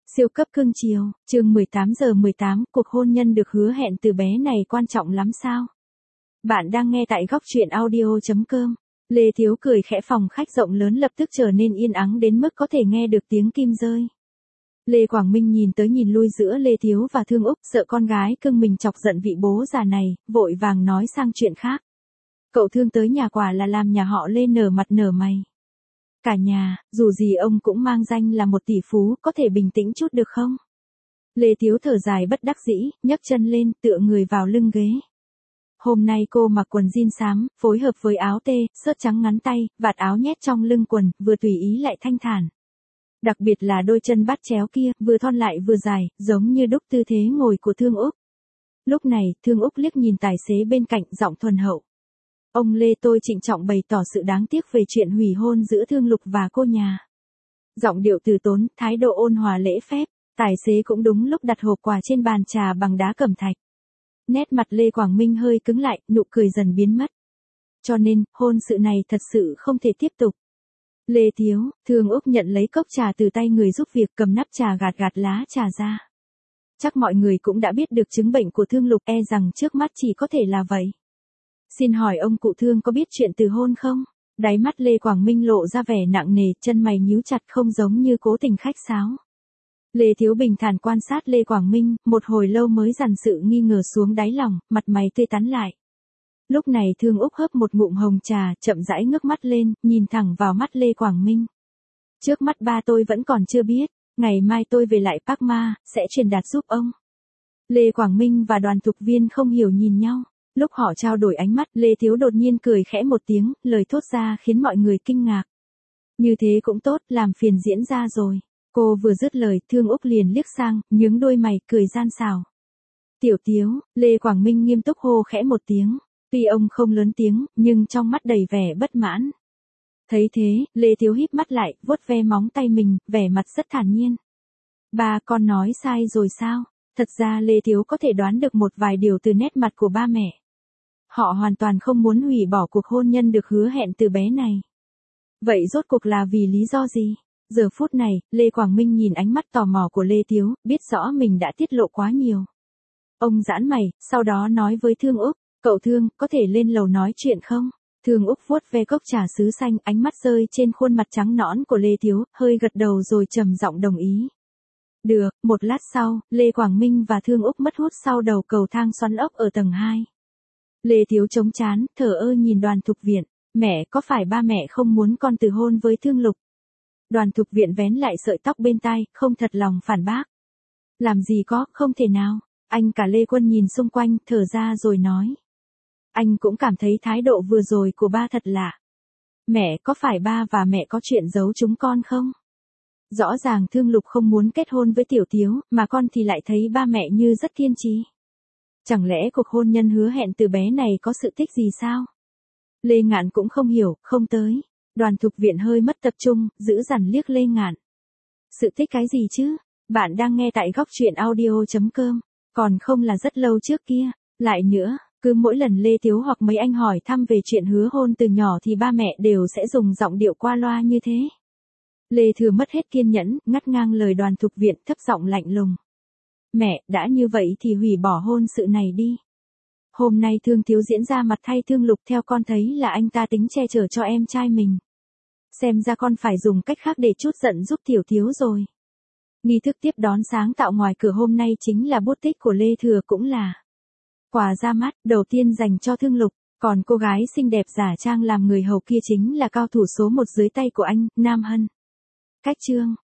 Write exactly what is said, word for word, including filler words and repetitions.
Siêu cấp cưng chiều, chương mười tám giờ mười tám, cuộc hôn nhân được hứa hẹn từ bé này quan trọng lắm sao? Bạn đang nghe tại góc truyện audio chấm com. Lê Thiếu cười khẽ, phòng khách rộng lớn lập tức trở nên yên ắng đến mức có thể nghe được tiếng kim rơi. Lê Quảng Minh nhìn tới nhìn lui giữa Lê Thiếu và Thương Úc, sợ con gái cưng mình chọc giận vị bố già này, vội vàng nói sang chuyện khác. Cậu Thương tới nhà quả là làm nhà họ Lê nở mặt nở mày. Cả nhà, dù gì ông cũng mang danh là một tỷ phú, có thể bình tĩnh chút được không? Lê Thiếu thở dài bất đắc dĩ, nhấc chân lên, tựa người vào lưng ghế. Hôm nay cô mặc quần jean xám, phối hợp với áo tê, sớt trắng ngắn tay, vạt áo nhét trong lưng quần, vừa tùy ý lại thanh thản. Đặc biệt là đôi chân bắt chéo kia, vừa thon lại vừa dài, giống như đúc tư thế ngồi của Thương Úc. Lúc này, Thương Úc liếc nhìn tài xế bên cạnh, giọng thuần hậu. Ông Lê, tôi trịnh trọng bày tỏ sự đáng tiếc về chuyện hủy hôn giữa Thương Lục và cô nhà. Giọng điệu từ tốn, thái độ ôn hòa lễ phép, tài xế cũng đúng lúc đặt hộp quà trên bàn trà bằng đá cẩm thạch. Nét mặt Lê Quảng Minh hơi cứng lại, nụ cười dần biến mất. Cho nên, hôn sự này thật sự không thể tiếp tục. Lê Thiếu, Thương Úc nhận lấy cốc trà từ tay người giúp việc, cầm nắp trà gạt gạt lá trà ra. Chắc mọi người cũng đã biết được chứng bệnh của Thương Lục, e rằng trước mắt chỉ có thể là vậy. Xin hỏi ông cụ Thương có biết chuyện từ hôn không? Đáy mắt Lê Quảng Minh lộ ra vẻ nặng nề, chân mày nhíu chặt không giống như cố tình khách sáo. Lê Thiếu bình thản quan sát Lê Quảng Minh, một hồi lâu mới dằn sự nghi ngờ xuống đáy lòng, mặt mày tươi tắn lại. Lúc này Thương Úc hớp một ngụm hồng trà, chậm rãi ngước mắt lên, nhìn thẳng vào mắt Lê Quảng Minh. Trước mắt ba tôi vẫn còn chưa biết, ngày mai tôi về lại Park Ma, sẽ truyền đạt giúp ông. Lê Quảng Minh và Đoàn Thục Viên không hiểu nhìn nhau. Lúc họ trao đổi ánh mắt, Lê Thiếu đột nhiên cười khẽ một tiếng, lời thốt ra khiến mọi người kinh ngạc. Như thế cũng tốt, làm phiền diễn ra rồi. Cô vừa dứt lời, Thương Úc liền liếc sang, nhướng đôi mày, cười gian xảo. Tiểu Tiếu, Lê Quảng Minh nghiêm túc hô khẽ một tiếng. Tuy ông không lớn tiếng, nhưng trong mắt đầy vẻ bất mãn. Thấy thế, Lê Thiếu híp mắt lại, vuốt ve móng tay mình, vẻ mặt rất thản nhiên. Ba, con nói sai rồi sao? Thật ra Lê Thiếu có thể đoán được một vài điều từ nét mặt của ba mẹ. Họ hoàn toàn không muốn hủy bỏ cuộc hôn nhân được hứa hẹn từ bé này. Vậy rốt cuộc là vì lý do gì? Giờ phút này, Lê Quảng Minh nhìn ánh mắt tò mò của Lê Thiếu, biết rõ mình đã tiết lộ quá nhiều. Ông giãn mày, sau đó nói với Thương Úc, cậu Thương, có thể lên lầu nói chuyện không? Thương Úc vuốt ve cốc trà sứ xanh, ánh mắt rơi trên khuôn mặt trắng nõn của Lê Thiếu, hơi gật đầu rồi trầm giọng đồng ý. Được, một lát sau, Lê Quảng Minh và Thương Úc mất hút sau đầu cầu thang xoắn ốc ở tầng hai. Lê Thiếu chống chán, thờ ơ nhìn Đoàn Thục Viện, mẹ, có phải ba mẹ không muốn con từ hôn với Thương Lục? Đoàn Thục Viện vén lại sợi tóc bên tai, không thật lòng phản bác. Làm gì có, không thể nào. Anh cả Lê Quân nhìn xung quanh, thở ra rồi nói. Anh cũng cảm thấy thái độ vừa rồi của ba thật lạ. Mẹ, có phải ba và mẹ có chuyện giấu chúng con không? Rõ ràng Thương Lục không muốn kết hôn với Tiểu Tiếu, mà con thì lại thấy ba mẹ như rất kiên trì. Chẳng lẽ cuộc hôn nhân hứa hẹn từ bé này có sự tích gì sao? Lê Ngạn cũng không hiểu, không tới. Đoàn Thục Viện hơi mất tập trung, giữ dằn liếc Lê Ngạn. Sự tích cái gì chứ? Bạn đang nghe tại góc truyện audio chấm com. Còn không là rất lâu trước kia. Lại nữa, cứ mỗi lần Lê Thiếu hoặc mấy anh hỏi thăm về chuyện hứa hôn từ nhỏ thì ba mẹ đều sẽ dùng giọng điệu qua loa như thế. Lê Thừa mất hết kiên nhẫn, ngắt ngang lời Đoàn Thục Viện, thấp giọng lạnh lùng. Mẹ, đã như vậy thì hủy bỏ hôn sự này đi. Hôm nay Thương Thiếu diễn ra mặt thay Thương Lục, theo con thấy là anh ta tính che chở cho em trai mình. Xem ra con phải dùng cách khác để trút giận giúp Tiểu Thiếu rồi. Nghi thức tiếp đón sáng tạo ngoài cửa hôm nay chính là bút tích của Lê Thừa, cũng là quà ra mắt đầu tiên dành cho Thương Lục. Còn cô gái xinh đẹp giả trang làm người hầu kia chính là cao thủ số một dưới tay của anh, Nam Hân. Cách chương